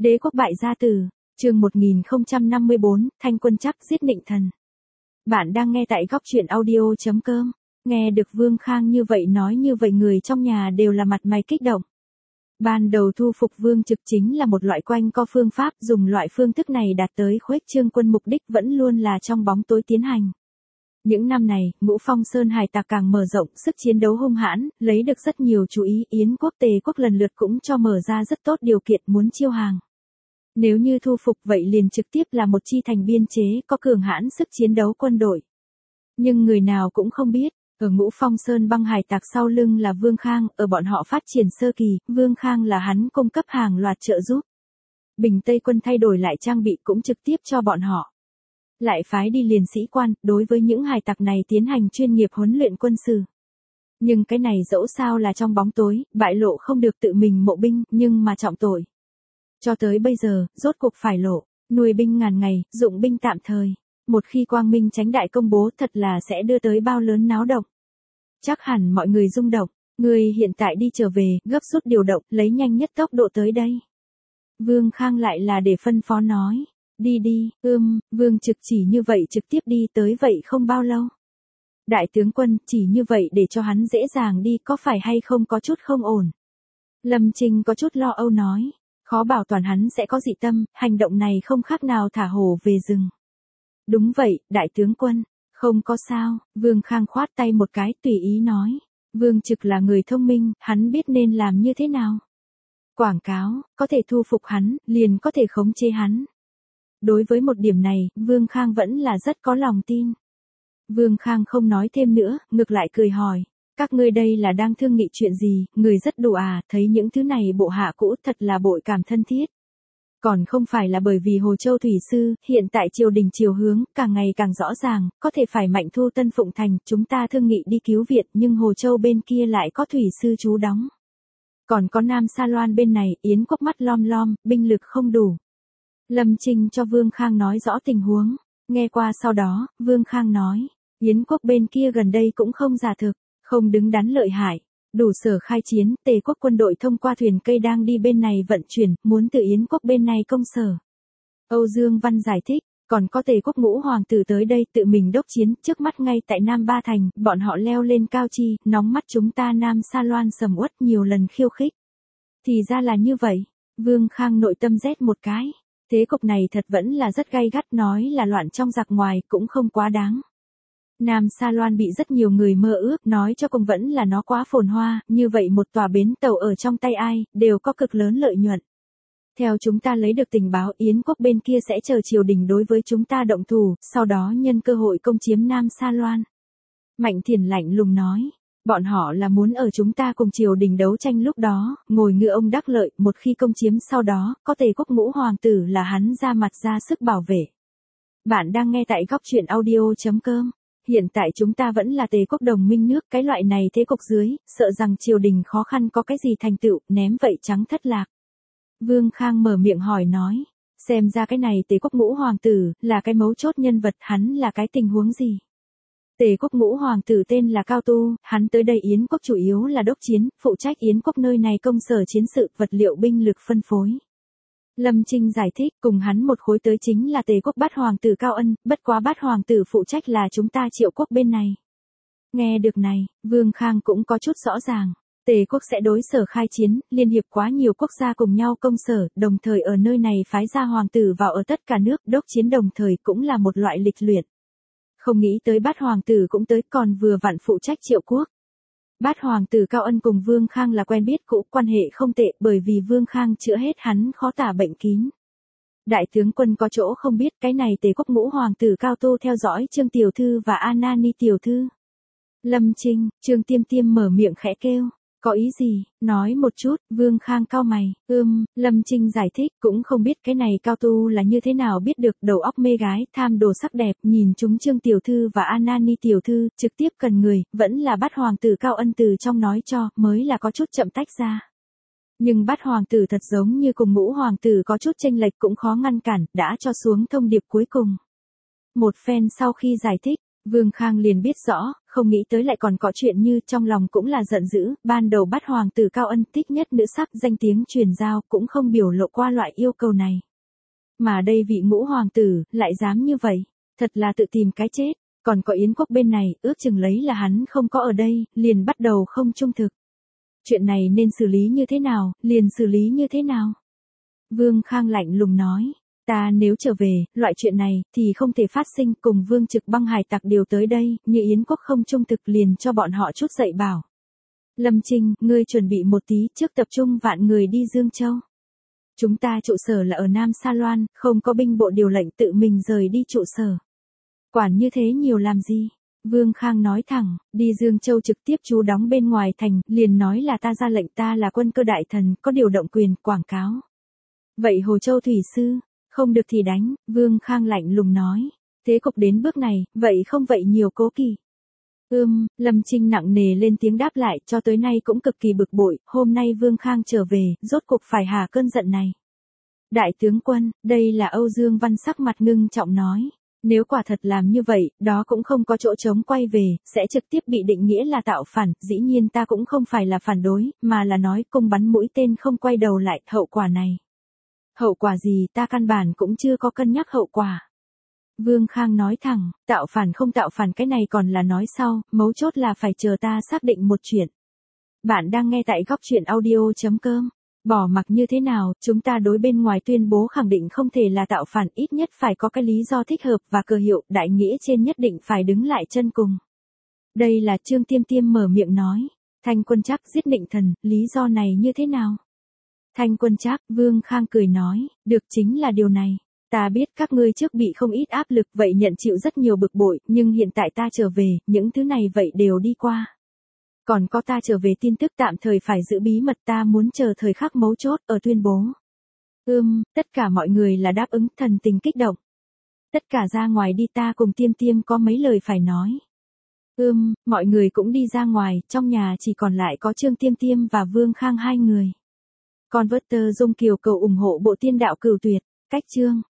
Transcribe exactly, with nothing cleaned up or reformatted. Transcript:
Đế quốc bại gia tử, chương một nghìn không trăm năm mươi bốn, Thanh quân chắc giết Nịnh Thần. Bạn đang nghe tại góc truyện audio chấm com. Nghe được Vương Khang như vậy nói như vậy người trong nhà đều là mặt mày kích động. Ban đầu thu phục Vương Trực chính là một loại quanh co phương pháp, dùng loại phương thức này đạt tới khuếch trương quân, mục đích vẫn luôn là trong bóng tối tiến hành. Những năm này, Ngũ Phong Sơn hải tặc càng mở rộng, sức chiến đấu hung hãn, lấy được rất nhiều chú ý, Yến quốc Tề quốc lần lượt cũng cho mở ra rất tốt điều kiện muốn chiêu hàng. Nếu như thu phục vậy liền trực tiếp là một chi thành biên chế có cường hãn sức chiến đấu quân đội. Nhưng người nào cũng không biết, ở Ngũ Phong Sơn băng hải tặc sau lưng là Vương Khang, ở bọn họ phát triển sơ kỳ, Vương Khang là hắn cung cấp hàng loạt trợ giúp. Bình Tây quân thay đổi lại trang bị cũng trực tiếp cho bọn họ. Lại phái đi liền sĩ quan, đối với những hải tặc này tiến hành chuyên nghiệp huấn luyện quân sự. Nhưng cái này dẫu sao là trong bóng tối, bại lộ không được tự mình mộ binh, nhưng mà trọng tội. Cho tới bây giờ, rốt cuộc phải lộ, nuôi binh ngàn ngày, dụng binh tạm thời. Một khi quang minh chánh đại công bố thật là sẽ đưa tới bao lớn náo động. Chắc hẳn mọi người rung động, người hiện tại đi trở về, gấp rút điều động, lấy nhanh nhất tốc độ tới đây. Vương Khang lại là để phân phó nói, đi đi, ưm, Vương Trực chỉ như vậy trực tiếp đi tới vậy không bao lâu. Đại tướng quân, chỉ như vậy để cho hắn dễ dàng đi có phải hay không có chút không ổn. Lâm Trinh có chút lo âu nói, khó bảo toàn hắn sẽ có dị tâm, hành động này không khác nào thả hổ về rừng. Đúng vậy, đại tướng quân, không có sao, Vương Khang khoát tay một cái tùy ý nói. Vương Trực là người thông minh, hắn biết nên làm như thế nào. Quảng cáo, có thể thu phục hắn, liền có thể khống chế hắn. Đối với một điểm này, Vương Khang vẫn là rất có lòng tin. Vương Khang không nói thêm nữa, ngược lại cười hỏi. Các ngươi đây là đang thương nghị chuyện gì, người rất đủ à, thấy những thứ này bộ hạ cũ thật là bội cảm thân thiết. Còn không phải là bởi vì Hồ Châu Thủy Sư, hiện tại triều đình chiều hướng, càng ngày càng rõ ràng, có thể phải mạnh thu Tân Phụng Thành, chúng ta thương nghị đi cứu viện, nhưng Hồ Châu bên kia lại có Thủy Sư trú đóng. Còn có Nam Sa Loan bên này, Yến quốc mắt lom lom, binh lực không đủ. Lâm Trinh cho Vương Khang nói rõ tình huống, nghe qua sau đó, Vương Khang nói, Yến quốc bên kia gần đây cũng không giả thực, không đứng đắn lợi hại. Đủ sở khai chiến, Tề quốc quân đội thông qua thuyền cây đang đi bên này vận chuyển, muốn từ Yến quốc bên này công sở. Âu Dương Văn giải thích, còn có Tề quốc Ngũ hoàng tử tới đây tự mình đốc chiến, trước mắt ngay tại Nam Ba Thành, bọn họ leo lên cao chi, nóng mắt chúng ta Nam Sa Loan sầm uất nhiều lần khiêu khích. Thì ra là như vậy, Vương Khang nội tâm rét một cái, thế cục này thật vẫn là rất gay gắt, nói là loạn trong giặc ngoài cũng không quá đáng. Nam Sa Loan bị rất nhiều người mơ ước, nói cho cùng vẫn là nó quá phồn hoa, như vậy một tòa bến tàu ở trong tay ai, đều có cực lớn lợi nhuận. Theo chúng ta lấy được tình báo, Yến quốc bên kia sẽ chờ triều đình đối với chúng ta động thủ, sau đó nhân cơ hội công chiếm Nam Sa Loan. Mạnh Thiền lạnh lùng nói, bọn họ là muốn ở chúng ta cùng triều đình đấu tranh lúc đó, ngồi ngựa ông đắc lợi, một khi công chiếm sau đó, có Tề quốc Ngũ hoàng tử là hắn ra mặt ra sức bảo vệ. Bạn đang nghe tại góc truyện audio chấm com. Hiện tại chúng ta vẫn là Tề quốc đồng minh nước, cái loại này thế cục dưới, sợ rằng triều đình khó khăn có cái gì thành tựu, ném vậy trắng thất lạc. Vương Khang mở miệng hỏi nói, xem ra cái này Tề quốc Ngũ hoàng tử, là cái mấu chốt nhân vật, hắn là cái tình huống gì? Tề quốc Ngũ hoàng tử tên là Cao Tu, hắn tới đây Yến quốc chủ yếu là đốc chiến, phụ trách Yến quốc nơi này công sở chiến sự, vật liệu binh lực phân phối. Lâm Trinh giải thích, cùng hắn một khối tới chính là Tề quốc Bát hoàng tử Cao Ân, bất quá Bát hoàng tử phụ trách là chúng ta Triệu quốc bên này. Nghe được này, Vương Khang cũng có chút rõ ràng, Tề quốc sẽ đối sở khai chiến, liên hiệp quá nhiều quốc gia cùng nhau công sở, đồng thời ở nơi này phái ra hoàng tử vào ở tất cả nước, đốc chiến đồng thời cũng là một loại lịch luyện. Không nghĩ tới Bát hoàng tử cũng tới, còn vừa vặn phụ trách Triệu quốc. Bát hoàng tử Cao Ân cùng Vương Khang là quen biết cũ, quan hệ không tệ, bởi vì Vương Khang chữa hết hắn khó tả bệnh kín. Đại tướng quân có chỗ không biết, cái này Tề quốc Ngũ hoàng tử Cao Tu theo dõi Trương tiểu thư và Anani tiểu thư. Lâm Trinh, Trương Tiêm Tiêm mở miệng khẽ kêu, có ý gì, nói một chút. Vương Khang cau mày, ưm, Lâm Trinh giải thích, cũng không biết cái này Cao Tu là như thế nào biết được, đầu óc mê gái, tham đồ sắc đẹp, nhìn chúng Trương tiểu thư và Anani tiểu thư, trực tiếp cần người, vẫn là Bát hoàng tử Cao Ân từ trong nói cho, mới là có chút chậm tách ra. Nhưng Bát hoàng tử thật giống như cùng Ngũ hoàng tử có chút chênh lệch cũng khó ngăn cản, đã cho xuống thông điệp cuối cùng. Một phen sau khi giải thích, Vương Khang liền biết rõ, không nghĩ tới lại còn có chuyện như trong lòng cũng là giận dữ, ban đầu bắt hoàng tử Cao Ân thích nhất nữ sắc danh tiếng truyền giao cũng không biểu lộ qua loại yêu cầu này. Mà đây vị ngũ hoàng tử, lại dám như vậy, thật là tự tìm cái chết, còn có Yến quốc bên này, ước chừng lấy là hắn không có ở đây, liền bắt đầu không trung thực. Chuyện này nên xử lý như thế nào, liền xử lý như thế nào? Vương Khang lạnh lùng nói. Ta nếu trở về, loại chuyện này, thì không thể phát sinh cùng Vương Trực Băng hải tặc điều tới đây, như Yến quốc không trung thực liền cho bọn họ chút dạy bảo. Lâm Trinh, ngươi chuẩn bị một tí trước tập trung vạn người đi Dương Châu. Chúng ta trụ sở là ở Nam Sa Loan, không có binh bộ điều lệnh tự mình rời đi trụ sở. Quản như thế nhiều làm gì? Vương Khang nói thẳng, đi Dương Châu trực tiếp trú đóng bên ngoài thành, liền nói là ta ra lệnh, ta là quân cơ đại thần, có điều động quyền, quảng cáo. Vậy Hồ Châu Thủy Sư, không được thì đánh, Vương Khang lạnh lùng nói. Thế cục đến bước này, vậy không vậy nhiều cố kỵ. Ưm, Lâm Trinh nặng nề lên tiếng đáp lại, cho tới nay cũng cực kỳ bực bội, hôm nay Vương Khang trở về, rốt cục phải hà cơn giận này. Đại tướng quân, đây là Âu Dương Văn sắc mặt ngưng trọng nói. Nếu quả thật làm như vậy, đó cũng không có chỗ trống quay về, sẽ trực tiếp bị định nghĩa là tạo phản, dĩ nhiên ta cũng không phải là phản đối, mà là nói cung bắn mũi tên không quay đầu lại, hậu quả này. Hậu quả gì ta căn bản cũng chưa có cân nhắc hậu quả. Vương Khang nói thẳng, tạo phản không tạo phản cái này còn là nói sau, mấu chốt là phải chờ ta xác định một chuyện. Bạn đang nghe tại góc truyện audio.com. Bỏ mặc như thế nào, chúng ta đối bên ngoài tuyên bố khẳng định không thể là tạo phản, ít nhất phải có cái lý do thích hợp và cờ hiệu, đại nghĩa trên nhất định phải đứng lại chân cùng. Đây là Trương Tiêm Tiêm mở miệng nói. Thanh Quân Trác giết Định Thần, lý do này như thế nào? Thanh Quân Trác, Vương Khang cười nói, được chính là điều này. Ta biết các ngươi trước bị không ít áp lực vậy nhận chịu rất nhiều bực bội, nhưng hiện tại ta trở về, những thứ này vậy đều đi qua. Còn có ta trở về tin tức tạm thời phải giữ bí mật, ta muốn chờ thời khắc mấu chốt ở tuyên bố. Ưm, tất cả mọi người là đáp ứng, thần tình kích động. Tất cả ra ngoài đi, ta cùng Tiêm Tiêm có mấy lời phải nói. Ưm, mọi người cũng đi ra ngoài, trong nhà chỉ còn lại có Trương Tiêm Tiêm và Vương Khang hai người. Converter Dung Kiều cầu ủng hộ bộ tiên đạo Cửu Tuyệt, cách chương.